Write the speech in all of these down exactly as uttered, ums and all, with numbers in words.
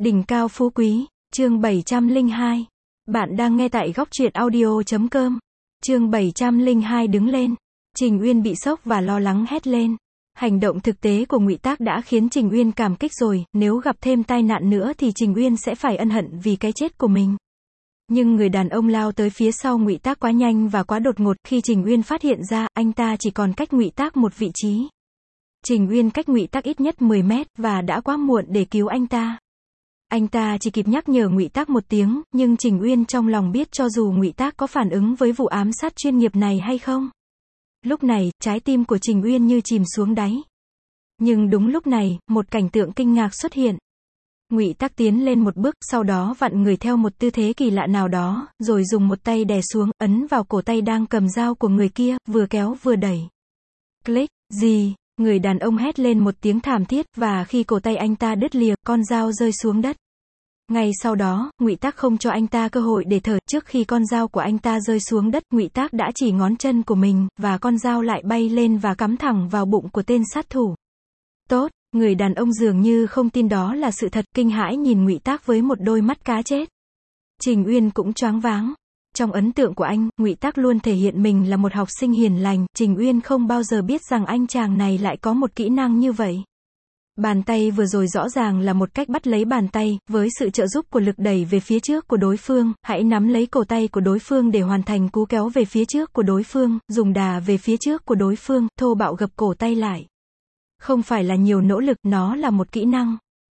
Đỉnh cao phú quý, chương bảy trăm lẻ hai. Bạn đang nghe tại góc truyện audio chấm com. Chương bảy trăm lẻ hai đứng lên. Trình Uyên bị sốc và lo lắng hét lên. Hành động thực tế của Ngụy Tác đã khiến Trình Uyên cảm kích rồi, nếu gặp thêm tai nạn nữa thì Trình Uyên sẽ phải ân hận vì cái chết của mình. Nhưng người đàn ông lao tới phía sau Ngụy Tác quá nhanh và quá đột ngột, khi Trình Uyên phát hiện ra, anh ta chỉ còn cách Ngụy Tác một vị trí. Trình Uyên cách Ngụy Tác ít nhất mười mét, và đã quá muộn để cứu anh ta. Anh ta chỉ kịp nhắc nhở Ngụy Tác một tiếng, nhưng Trình Uyên trong lòng biết cho dù Ngụy Tác có phản ứng với vụ ám sát chuyên nghiệp này hay không. Lúc này, trái tim của Trình Uyên như chìm xuống đáy. Nhưng đúng lúc này, một cảnh tượng kinh ngạc xuất hiện. Ngụy Tác tiến lên một bước, sau đó vặn người theo một tư thế kỳ lạ nào đó, rồi dùng một tay đè xuống, ấn vào cổ tay đang cầm dao của người kia, vừa kéo vừa đẩy. Click, gì? Người đàn ông hét lên một tiếng thảm thiết, và khi cổ tay anh ta đứt lìa, con dao rơi xuống đất. Ngay sau đó, Ngụy Tác không cho anh ta cơ hội để thở, trước khi con dao của anh ta rơi xuống đất, Ngụy Tác đã chỉ ngón chân của mình, và con dao lại bay lên và cắm thẳng vào bụng của tên sát thủ. Tốt, người đàn ông dường như không tin đó là sự thật, kinh hãi nhìn Ngụy Tác với một đôi mắt cá chết. Trình Uyên cũng choáng váng. Trong ấn tượng của anh, Ngụy Tác luôn thể hiện mình là một học sinh hiền lành, Trình Uyên không bao giờ biết rằng anh chàng này lại có một kỹ năng như vậy. Bàn tay vừa rồi rõ ràng là một cách bắt lấy bàn tay, với sự trợ giúp của lực đẩy về phía trước của đối phương, hãy nắm lấy cổ tay của đối phương để hoàn thành cú kéo về phía trước của đối phương, dùng đà về phía trước của đối phương, thô bạo gập cổ tay lại. Không phải là nhiều nỗ lực, nó là một kỹ năng.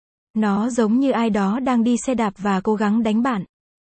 Nó giống như ai đó đang đi xe đạp và cố gắng đánh bạn.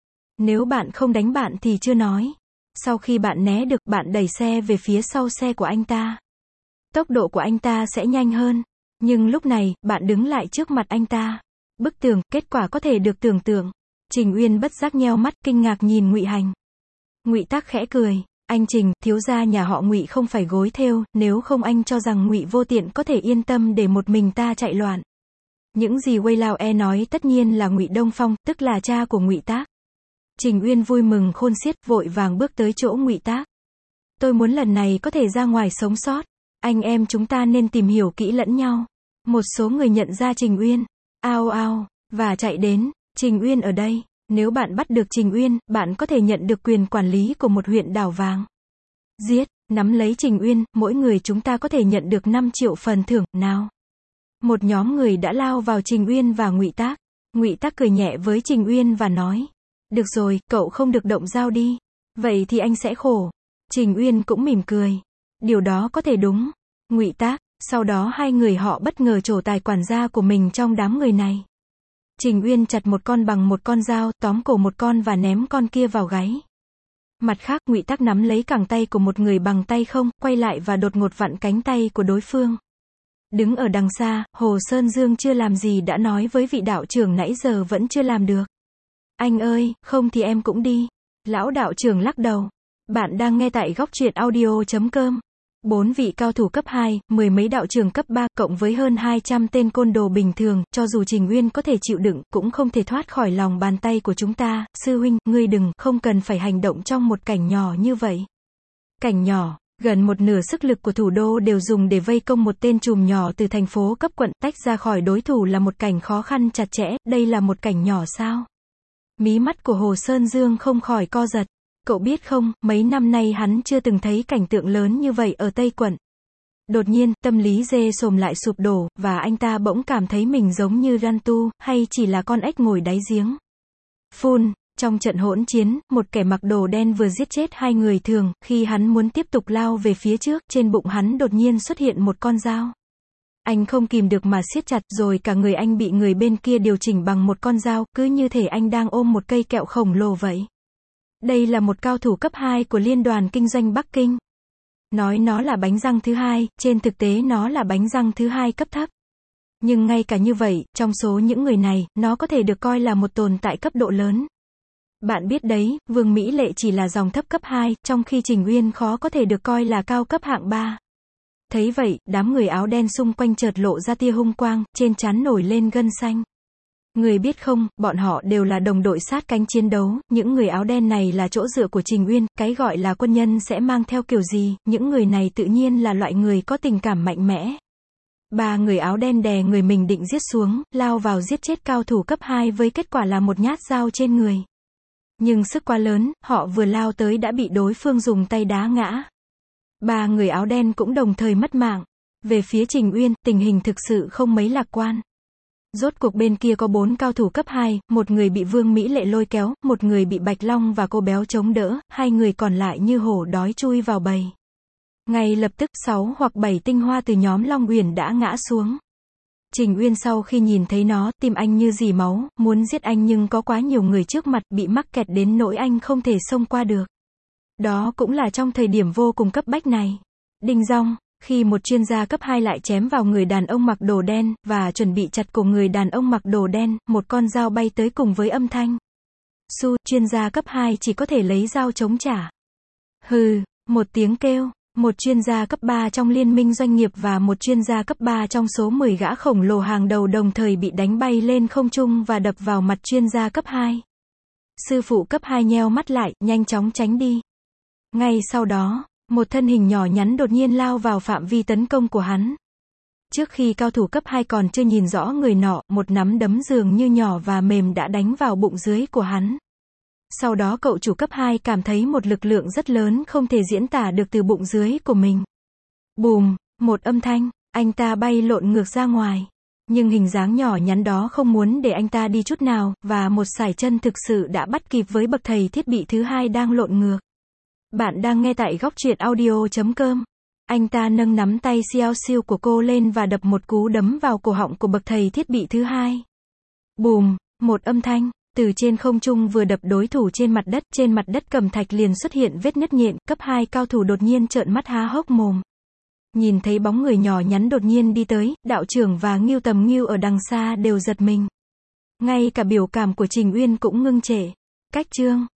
Nếu bạn không đánh bạn thì chưa nói. Sau khi bạn né được, bạn đẩy xe về phía sau xe của anh ta. Tốc độ của anh ta sẽ nhanh hơn. Nhưng lúc này, bạn đứng lại trước mặt anh ta. Bức tường, kết quả có thể được tưởng tượng. Trình Uyên bất giác nheo mắt, kinh ngạc nhìn Ngụy Hành. Ngụy Tác khẽ cười. Anh Trình, thiếu gia nhà họ Ngụy không phải gối thêu, nếu không anh cho rằng Ngụy Vô Tiện có thể yên tâm để một mình ta chạy loạn. Những gì Wei Lao E nói tất nhiên là Ngụy Đông Phong, tức là cha của Ngụy Tác. Trình Uyên vui mừng khôn xiết, vội vàng bước tới chỗ Ngụy Tác. Tôi muốn lần này có thể ra ngoài sống sót. Anh em chúng ta nên tìm hiểu kỹ lẫn nhau. Một số người nhận ra Trình Uyên. Ao ao, và chạy đến. Trình Uyên ở đây. Nếu bạn bắt được Trình Uyên, bạn có thể nhận được quyền quản lý của một huyện đảo vàng. Giết, nắm lấy Trình Uyên, mỗi người chúng ta có thể nhận được năm triệu phần thưởng, nào. Một nhóm người đã lao vào Trình Uyên và Ngụy Tác. Ngụy Tác cười nhẹ với Trình Uyên và nói. Được rồi, cậu không được động dao đi. Vậy thì anh sẽ khổ. Trình Uyên cũng mỉm cười. Điều đó có thể đúng. Ngụy Tác, sau đó hai người họ bất ngờ trổ tài quản gia của mình trong đám người này. Trình Uyên chặt một con bằng một con dao, tóm cổ một con và ném con kia vào gáy. Mặt khác, Ngụy Tác nắm lấy cẳng tay của một người bằng tay không, quay lại và đột ngột vặn cánh tay của đối phương. Đứng ở đằng xa, Hồ Sơn Dương chưa làm gì đã nói với vị đạo trưởng nãy giờ vẫn chưa làm được. Anh ơi, không thì em cũng đi. Lão đạo trưởng lắc đầu. Bạn đang nghe tại góc truyện audio chấm com. Bốn vị cao thủ cấp hai, mười mấy đạo trưởng cấp ba, cộng với hơn hai trăm tên côn đồ bình thường, cho dù Trình Uyên có thể chịu đựng, cũng không thể thoát khỏi lòng bàn tay của chúng ta. Sư huynh, ngươi đừng, không cần phải hành động trong một cảnh nhỏ như vậy. Cảnh nhỏ, gần một nửa sức lực của thủ đô đều dùng để vây công một tên trùm nhỏ từ thành phố cấp quận, tách ra khỏi đối thủ là một cảnh khó khăn chặt chẽ, đây là một cảnh nhỏ sao? Mí mắt của Hồ Sơn Dương không khỏi co giật. Cậu biết không, mấy năm nay hắn chưa từng thấy cảnh tượng lớn như vậy ở Tây Quận. Đột nhiên, tâm lý dê sồm lại sụp đổ, và anh ta bỗng cảm thấy mình giống như Rantu, hay chỉ là con ếch ngồi đáy giếng. Phun, trong trận hỗn chiến, một kẻ mặc đồ đen vừa giết chết hai người thường, khi hắn muốn tiếp tục lao về phía trước, trên bụng hắn đột nhiên xuất hiện một con dao. Anh không kìm được mà siết chặt, rồi cả người anh bị người bên kia điều chỉnh bằng một con dao, cứ như thể anh đang ôm một cây kẹo khổng lồ vậy. Đây là một cao thủ cấp hai của Liên đoàn Kinh doanh Bắc Kinh. Nói nó là bánh răng thứ hai, trên thực tế nó là bánh răng thứ hai cấp thấp. Nhưng ngay cả như vậy, trong số những người này, nó có thể được coi là một tồn tại cấp độ lớn. Bạn biết đấy, Vương Mỹ Lệ chỉ là dòng thấp cấp hai, trong khi Trình Uyên khó có thể được coi là cao cấp hạng ba. Thấy vậy, đám người áo đen xung quanh chợt lộ ra tia hung quang, trên trán nổi lên gân xanh. Người biết không, bọn họ đều là đồng đội sát cánh chiến đấu, những người áo đen này là chỗ dựa của Trình Uyên, cái gọi là quân nhân sẽ mang theo kiểu gì, những người này tự nhiên là loại người có tình cảm mạnh mẽ. Ba người áo đen đè người mình định giết xuống, lao vào giết chết cao thủ cấp hai với kết quả là một nhát dao trên người. Nhưng sức quá lớn, họ vừa lao tới đã bị đối phương dùng tay đá ngã. Ba người áo đen cũng đồng thời mất mạng. Về phía Trình Uyên, tình hình thực sự không mấy lạc quan. Rốt cuộc bên kia có bốn cao thủ cấp hai, một người bị Vương Mỹ Lệ lôi kéo, một người bị Bạch Long và cô béo chống đỡ, hai người còn lại như hổ đói chui vào bầy. Ngay lập tức, sáu hoặc bảy tinh hoa từ nhóm Long Uyển đã ngã xuống. Trình Uyên sau khi nhìn thấy nó, tim anh như dì máu, muốn giết anh nhưng có quá nhiều người trước mặt, bị mắc kẹt đến nỗi anh không thể xông qua được. Đó cũng là trong thời điểm vô cùng cấp bách này. Đinh dong, khi một chuyên gia cấp hai lại chém vào người đàn ông mặc đồ đen, và chuẩn bị chặt cổ người đàn ông mặc đồ đen, một con dao bay tới cùng với âm thanh. Su, chuyên gia cấp hai chỉ có thể lấy dao chống trả. Hừ, một tiếng kêu. Một chuyên gia cấp ba trong liên minh doanh nghiệp và một chuyên gia cấp ba trong số mười gã khổng lồ hàng đầu đồng thời bị đánh bay lên không trung và đập vào mặt chuyên gia cấp hai. Sư phụ cấp hai nheo mắt lại, nhanh chóng tránh đi. Ngay sau đó, một thân hình nhỏ nhắn đột nhiên lao vào phạm vi tấn công của hắn. Trước khi cao thủ cấp hai còn chưa nhìn rõ người nọ, một nắm đấm dường như nhỏ và mềm đã đánh vào bụng dưới của hắn. Sau đó cậu chủ cấp hai cảm thấy một lực lượng rất lớn không thể diễn tả được từ bụng dưới của mình. Bùm, một âm thanh, anh ta bay lộn ngược ra ngoài. Nhưng hình dáng nhỏ nhắn đó không muốn để anh ta đi chút nào, và một sải chân thực sự đã bắt kịp với bậc thầy thiết bị thứ hai đang lộn ngược. Bạn đang nghe tại góc truyện audio chấm com. Anh ta nâng nắm tay xiao xiu của cô lên và đập một cú đấm vào cổ họng của bậc thầy thiết bị thứ hai. Bùm, một âm thanh. Từ trên không trung vừa đập đối thủ trên mặt đất, trên mặt đất cẩm thạch liền xuất hiện vết nứt nhện, cấp hai cao thủ đột nhiên trợn mắt há hốc mồm. Nhìn thấy bóng người nhỏ nhắn đột nhiên đi tới, đạo trưởng và Ngưu Tầm Ngưu ở đằng xa đều giật mình. Ngay cả biểu cảm của Trình Uyên cũng ngưng trệ. Cách chương